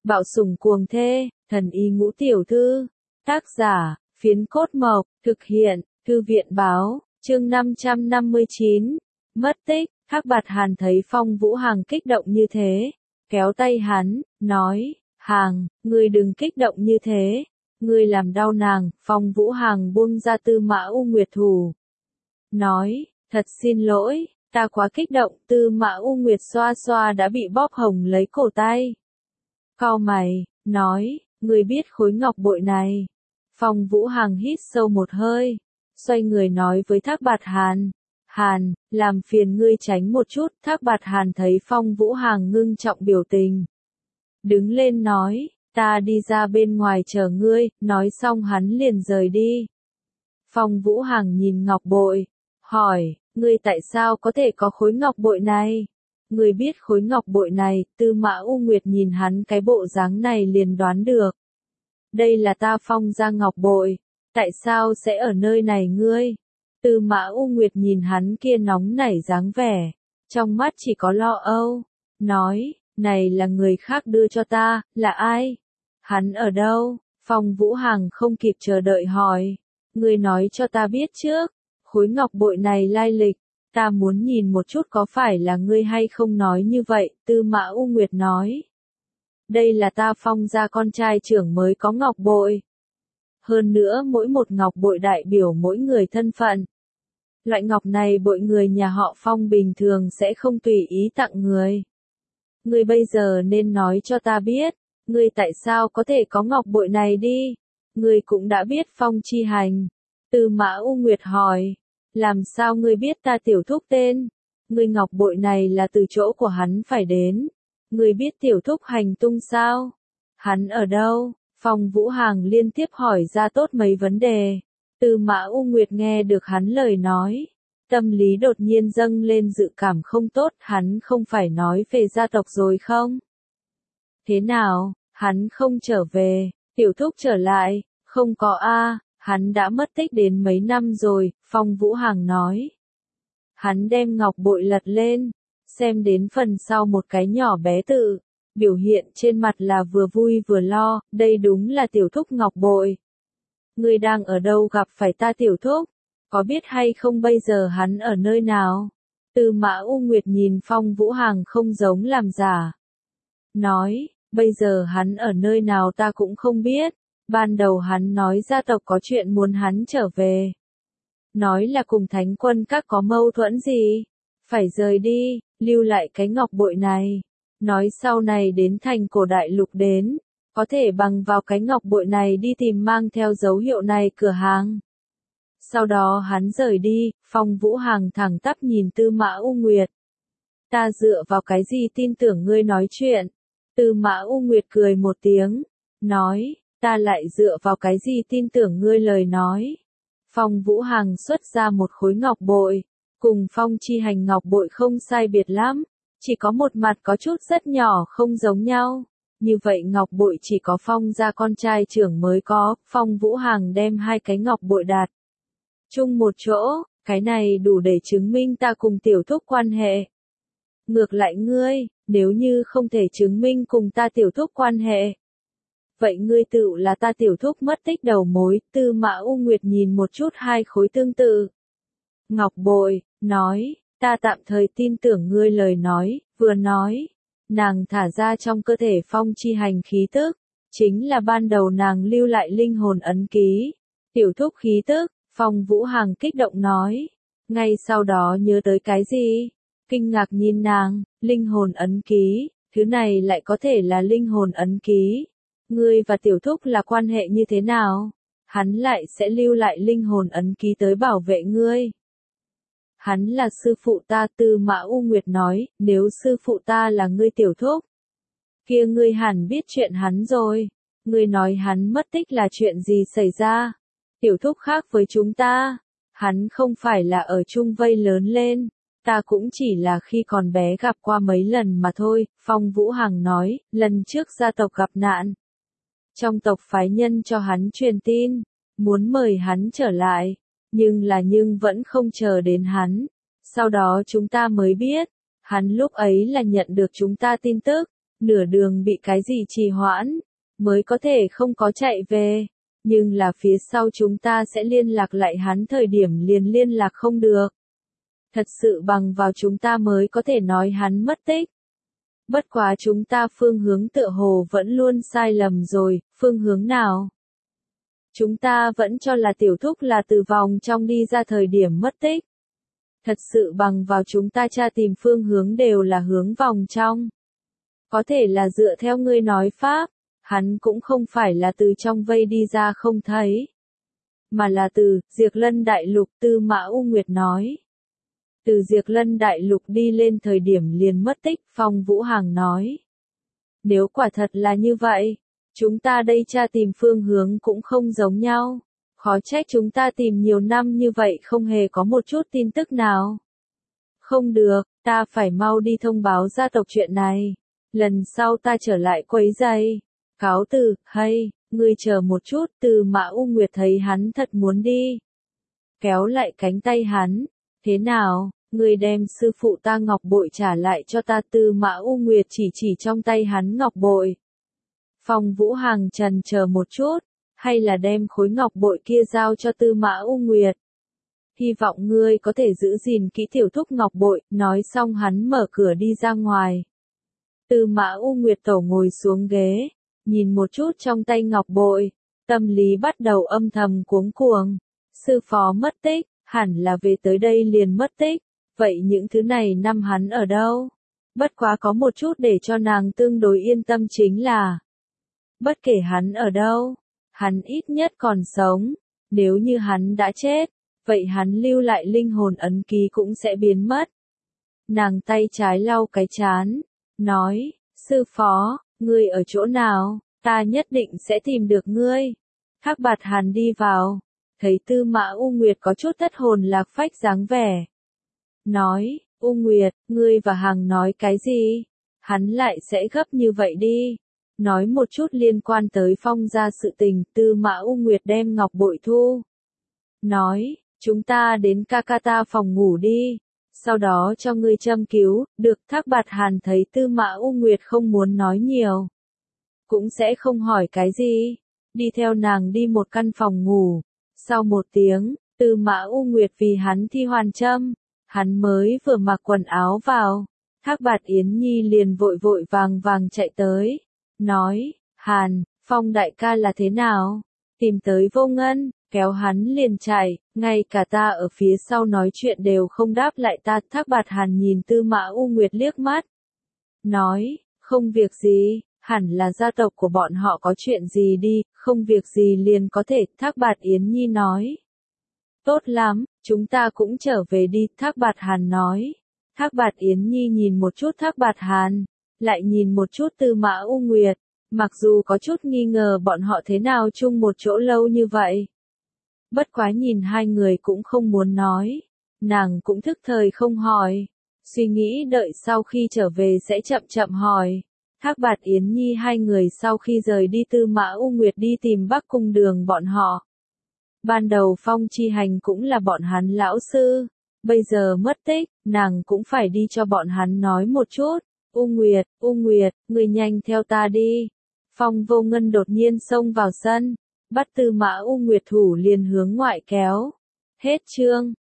Bạo sủng cuồng thê, thần y ngũ tiểu thư. Tác giả, Phiến Cốt Mộc, thực hiện, Thư viện báo, chương 559. Mất tích, Thác Bạt Hàn thấy Phong Vũ Hàng kích động như thế, kéo tay hắn, nói, Hàng, ngươi đừng kích động như thế, ngươi làm đau nàng. Phong Vũ Hàng buông ra Tư Mã U Nguyệt thủ, nói, thật xin lỗi, ta quá kích động. Tư Mã U Nguyệt xoa xoa đã bị bóp hồng lấy cổ tay, cau mày, nói, ngươi biết khối ngọc bội này. Phong Vũ Hàng hít sâu một hơi, xoay người nói với Thác Bạt Hàn, Hàn, làm phiền ngươi tránh một chút. Thác Bạt Hàn thấy Phong Vũ Hàng ngưng trọng biểu tình, đứng lên nói, ta đi ra bên ngoài chờ ngươi. Nói xong hắn liền rời đi. Phong Vũ Hàng nhìn ngọc bội, hỏi, ngươi tại sao có thể có khối ngọc bội này? Ngươi biết khối ngọc bội này? Tư Mã U Nguyệt nhìn hắn cái bộ dáng này liền đoán được. Đây là ta Phong gia ngọc bội, tại sao sẽ ở nơi này ngươi? Tư Mã U Nguyệt nhìn hắn kia nóng nảy dáng vẻ, trong mắt chỉ có lo âu, nói, này là người khác đưa cho ta. Là ai? Hắn ở đâu? Phong Vũ Hàng không kịp chờ đợi hỏi, ngươi nói cho ta biết trước, khối ngọc bội này lai lịch, ta muốn nhìn một chút có phải là ngươi hay không. Nói như vậy, Tư Mã U Nguyệt nói, đây là ta Phong gia con trai trưởng mới có ngọc bội. Hơn nữa mỗi một ngọc bội đại biểu mỗi người thân phận. Loại ngọc này bội người nhà họ Phong bình thường sẽ không tùy ý tặng người. Ngươi bây giờ nên nói cho ta biết, ngươi tại sao có thể có ngọc bội này đi? Ngươi cũng đã biết Phong Chi Hành. Tư Mã U Nguyệt hỏi, làm sao ngươi biết ta tiểu thúc tên? Ngươi ngọc bội này là từ chỗ của hắn phải đến. Ngươi biết tiểu thúc hành tung sao? Hắn ở đâu? Phong Vũ Hàng liên tiếp hỏi ra tốt mấy vấn đề. Tư Mã U Nguyệt nghe được hắn lời nói, tâm lý đột nhiên dâng lên dự cảm không tốt. Hắn không phải nói về gia tộc rồi không? Thế nào, hắn không trở về? Tiểu thúc trở lại? Không có a, hắn đã mất tích đến mấy năm rồi. Phong Vũ Hàng nói. Hắn đem ngọc bội lật lên, xem đến phần sau một cái nhỏ bé tự, biểu hiện trên mặt là vừa vui vừa lo. Đây đúng là tiểu thúc ngọc bội. Ngươi đang ở đâu gặp phải ta tiểu thúc? Có biết hay không bây giờ hắn ở nơi nào? Tư Mã U Nguyệt nhìn Phong Vũ Hàng không giống làm giả, nói, bây giờ hắn ở nơi nào ta cũng không biết. Ban đầu hắn nói gia tộc có chuyện muốn hắn trở về, nói là cùng Thánh Quân Các có mâu thuẫn gì, phải rời đi, lưu lại cái ngọc bội này. Nói sau này đến thành cổ đại lục đến, có thể bằng vào cái ngọc bội này đi tìm mang theo dấu hiệu này cửa hàng. Sau đó hắn rời đi. Phong Vũ Hàng thẳng tắp nhìn Tư Mã U Nguyệt. Ta dựa vào cái gì tin tưởng ngươi nói chuyện? Tư Mã U Nguyệt cười một tiếng, nói, ta lại dựa vào cái gì tin tưởng ngươi lời nói? Phong Vũ Hàng xuất ra một khối ngọc bội, cùng Phong Chi Hành ngọc bội không sai biệt lắm, chỉ có một mặt có chút rất nhỏ không giống nhau. Như vậy ngọc bội chỉ có Phong gia con trai trưởng mới có. Phong Vũ Hàng đem hai cái ngọc bội đặt chung một chỗ, cái này đủ để chứng minh ta cùng tiểu thúc quan hệ. Ngược lại ngươi, nếu như không thể chứng minh cùng ta tiểu thúc quan hệ, vậy ngươi tự là ta tiểu thúc mất tích đầu mối. Tư Mã U Nguyệt nhìn một chút hai khối tương tự ngọc bội, nói, ta tạm thời tin tưởng ngươi lời nói. Vừa nói, nàng thả ra trong cơ thể Phong Chi Hành khí tức, chính là ban đầu nàng lưu lại linh hồn ấn ký. Tiểu thúc khí tức. Phong Vũ Hàng kích động nói, ngay sau đó nhớ tới cái gì, kinh ngạc nhìn nàng, linh hồn ấn ký, thứ này lại có thể là linh hồn ấn ký. Ngươi và tiểu thúc là quan hệ như thế nào? Hắn lại sẽ lưu lại linh hồn ấn ký tới bảo vệ ngươi. Hắn là sư phụ ta. Tư Mã U Nguyệt nói, nếu sư phụ ta là ngươi tiểu thúc, kia ngươi hẳn biết chuyện hắn rồi. Ngươi nói hắn mất tích là chuyện gì xảy ra? Tiểu thúc khác với chúng ta, hắn không phải là ở chung vây lớn lên, ta cũng chỉ là khi còn bé gặp qua mấy lần mà thôi. Phong Vũ Hàng nói, lần trước gia tộc gặp nạn, trong tộc phái nhân cho hắn truyền tin, muốn mời hắn trở lại, nhưng vẫn không chờ đến hắn. Sau đó chúng ta mới biết, hắn lúc ấy là nhận được chúng ta tin tức, nửa đường bị cái gì trì hoãn, mới có thể không có chạy về. Nhưng là phía sau chúng ta sẽ liên lạc lại hắn thời điểm liền liên lạc không được. Thật sự bằng vào chúng ta mới có thể nói hắn mất tích. Bất quá chúng ta phương hướng tựa hồ vẫn luôn sai lầm rồi, phương hướng nào? Chúng ta vẫn cho là tiểu thúc là từ vòng trong đi ra thời điểm mất tích. Thật sự bằng vào chúng ta tra tìm phương hướng đều là hướng vòng trong. Có thể là dựa theo ngươi nói pháp, hắn cũng không phải là từ trong vây đi ra không thấy. Mà là từ Diệp Lân Đại Lục. Tư Mã U Nguyệt nói. Từ Diệp Lân Đại Lục đi lên thời điểm liền mất tích, Phong Vũ Hàng nói. Nếu quả thật là như vậy, chúng ta đây tra tìm phương hướng cũng không giống nhau. Khó trách chúng ta tìm nhiều năm như vậy không hề có một chút tin tức nào. Không được, ta phải mau đi thông báo gia tộc chuyện này. Lần sau ta trở lại quấy giày. Cáo từ, hay, ngươi chờ một chút. Tư Mã U Nguyệt thấy hắn thật muốn đi. Kéo lại cánh tay hắn. Thế nào, ngươi đem sư phụ ta ngọc bội trả lại cho ta. Tư Mã U Nguyệt chỉ trong tay hắn ngọc bội. Phong Vũ Hàng trần chờ một chút, hay là đem khối ngọc bội kia giao cho Tư Mã U Nguyệt. Hy vọng ngươi có thể giữ gìn kỹ tiểu thúc ngọc bội, nói xong hắn mở cửa đi ra ngoài. Tư Mã U Nguyệt tổ ngồi xuống ghế, nhìn một chút trong tay ngọc bội, tâm lý bắt đầu âm thầm cuống cuồng. Sư phó mất tích, hẳn là về tới đây liền mất tích, vậy những thứ này năm hắn ở đâu? Bất quá có một chút để cho nàng tương đối yên tâm chính là, bất kể hắn ở đâu, hắn ít nhất còn sống, nếu như hắn đã chết, vậy hắn lưu lại linh hồn ấn ký cũng sẽ biến mất. Nàng tay trái lau cái trán, nói, sư phó, ngươi ở chỗ nào, ta nhất định sẽ tìm được ngươi. Thác Bạt Hàn đi vào, thấy Tư Mã U Nguyệt có chút thất hồn lạc phách dáng vẻ. Nói, U Nguyệt, ngươi và Hằng nói cái gì? Hắn lại sẽ gấp như vậy đi. Nói một chút liên quan tới Phong gia sự tình. Tư Mã U Nguyệt đem ngọc bội thu. Nói, chúng ta đến Kakata phòng ngủ đi. Sau đó cho ngươi châm cứu. Được. Thác Bạt Hàn thấy Tư Mã U Nguyệt không muốn nói nhiều, cũng sẽ không hỏi cái gì, đi theo nàng đi một căn phòng ngủ. Sau một tiếng, Tư Mã U Nguyệt vì hắn thi hoàn châm, hắn mới vừa mặc quần áo vào, Thác Bạt Yến Nhi liền vội vội vàng vàng chạy tới, nói, Hàn, Phong đại ca là thế nào? Tìm tới Vô Ngân, kéo hắn liền chạy, ngay cả ta ở phía sau nói chuyện đều không đáp lại ta. Thác Bạt Hàn nhìn Tư Mã U Nguyệt liếc mắt, nói, không việc gì, hẳn là gia tộc của bọn họ có chuyện gì đi, không việc gì liền có thể. Thác Bạt Yến Nhi nói, tốt lắm, chúng ta cũng trở về đi. Thác Bạt Hàn nói. Thác Bạt Yến Nhi nhìn một chút Thác Bạt Hàn, lại nhìn một chút Tư Mã U Nguyệt, mặc dù có chút nghi ngờ bọn họ thế nào chung một chỗ lâu như vậy. Bất quá nhìn hai người cũng không muốn nói, nàng cũng thức thời không hỏi, suy nghĩ đợi sau khi trở về sẽ chậm chậm hỏi. Thác Bạt Yến Nhi hai người sau khi rời đi, Tư Mã U Nguyệt đi tìm Bắc Cung Đường bọn họ. Ban đầu Phong Chi Hành cũng là bọn hắn lão sư, bây giờ mất tích, nàng cũng phải đi cho bọn hắn nói một chút. U Nguyệt, người nhanh theo ta đi. Phong Vô Ngân đột nhiên xông vào sân, bắt Tư Mã U Nguyệt thủ liền hướng ngoại kéo. Hết chương.